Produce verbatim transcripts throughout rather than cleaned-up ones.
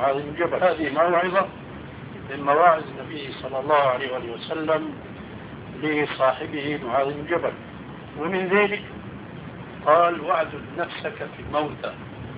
معاذ بن جبل. هذه موعظة من مواعظ النبي صلى الله عليه وآله وسلم لصاحبه معاذ بن جبل. ومن ذلك قال واعدد نفسك في الموتى.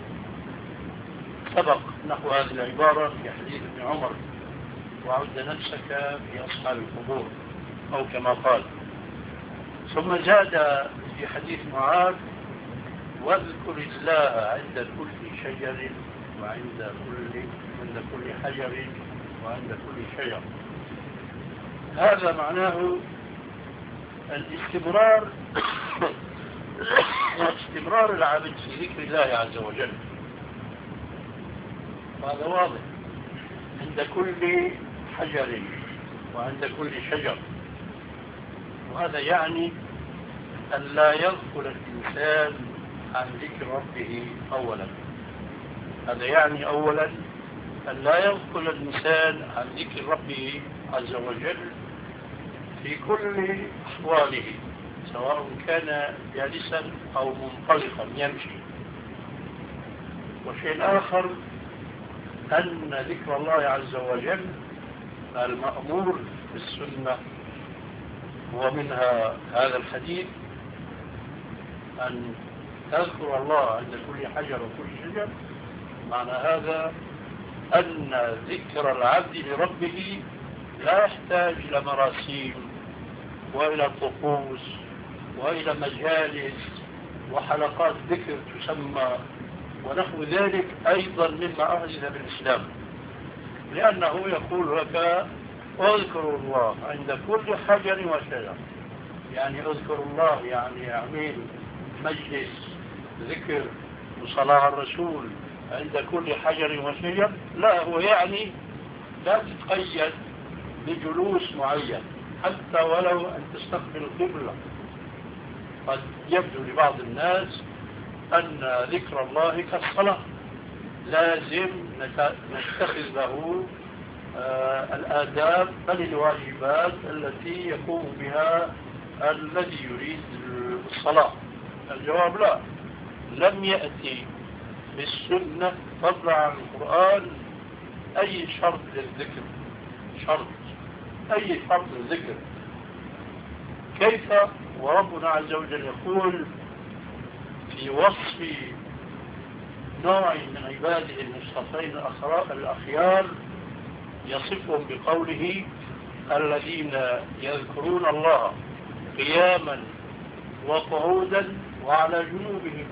سبق نحو هذه العبارة في حديث ابن عمر: وعد نفسك في أصحاب القبور، أو كما قال. ثم زاد في حديث معاذ: واذكر الله عند كل شجر وعند كل عند كل حجر وعند كل شجر. هذا معناه الاستمرار استمرار العبد في ذكر الله عز وجل. هذا واضح، عند كل حجر وعند كل شجر. وهذا يعني أن لا يغفل الإنسان عن ذكر ربه أولا. هذا يعني أولا أن لا يغفل الإنسان عن ذكر ربه عز وجل في كل أحواله، سواء كان جالسا أو منطلقا يمشي. وشيء آخر أن ذكر الله عز وجل المأمور بالسنة، ومنها هذا الحديث: أن تذكر الله عند كل حجر وكل شجر. معنى هذا أن ذكر العبد لربه لا يحتاج إلى مراسيم وإلى طقوس وإلى مجالس وحلقات ذكر تسمى ونحو ذلك أيضا مما أحدث بالإسلام، لأنه يقول لك: اذكروا الله عند كل حجر وشجر. يعني اذكر الله يعني يعمل مجلس ذكر وصلاة على الرسول عند كل حجر وشجر. لا، هو يعني لا تتقيد بجلوس معين، حتى ولو أن تستقبل القبلة. قد يبدو لبعض الناس أن ذكر الله كالصلاة، لازم نتخذ له آه الآداب بل الواجبات التي يقوم بها الذي يريد الصلاة. الجواب لا، لم يأتي بالسنة فضلا عن القرآن أي شرط للذكر، شرط أي شرط للذكر. كيف وربنا عز وجل يقول في وصف نوع من عباده المصطفين الأخيار، يصفهم بقوله: الذين يذكرون الله قياما وقعودا وعلى جنوبهم.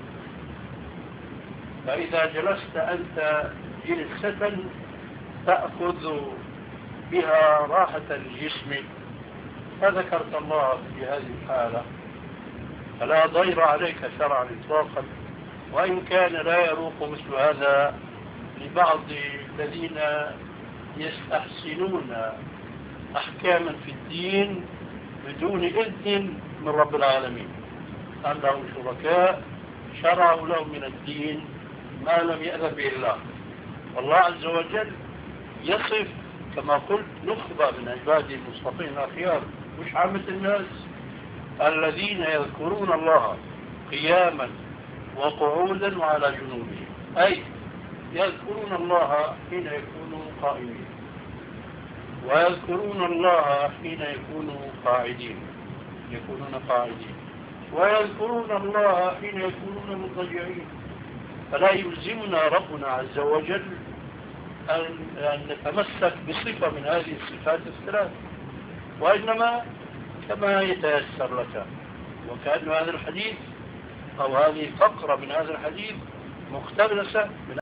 فإذا جلست أنت جلسة تأخذ بها راحة الجسم فذكرت الله في هذه الحالة، فلا ضير عليك شرعا إطلاقا. وإن كان لا يروق مثل هذا لبعض الذين يستحسنون أحكاما في الدين بدون إذن من رب العالمين، أنهم شركاء شرعوا لهم من الدين ما لم يأذن به الله. والله عز وجل يصف كما قلت نخبة من عباده المصطفين الأخيار، مش عامة الناس، الذين يذكرون الله قياما وقعودا وعلى جنوبهم. أي يذكرون الله حين يكونوا قائمين، ويذكرون الله حين يكونوا قاعدين يكونون قاعدين ويذكرون الله حين يكونون مضطجعين. فلا يلزمنا ربنا عز وجل أن نتمسك بصفة من هذه الصفات الثلاث، وإنما كما يتيسر لك. وكأن هذا الحديث أو هذه فقرة من هذا الحديث مقتبسة من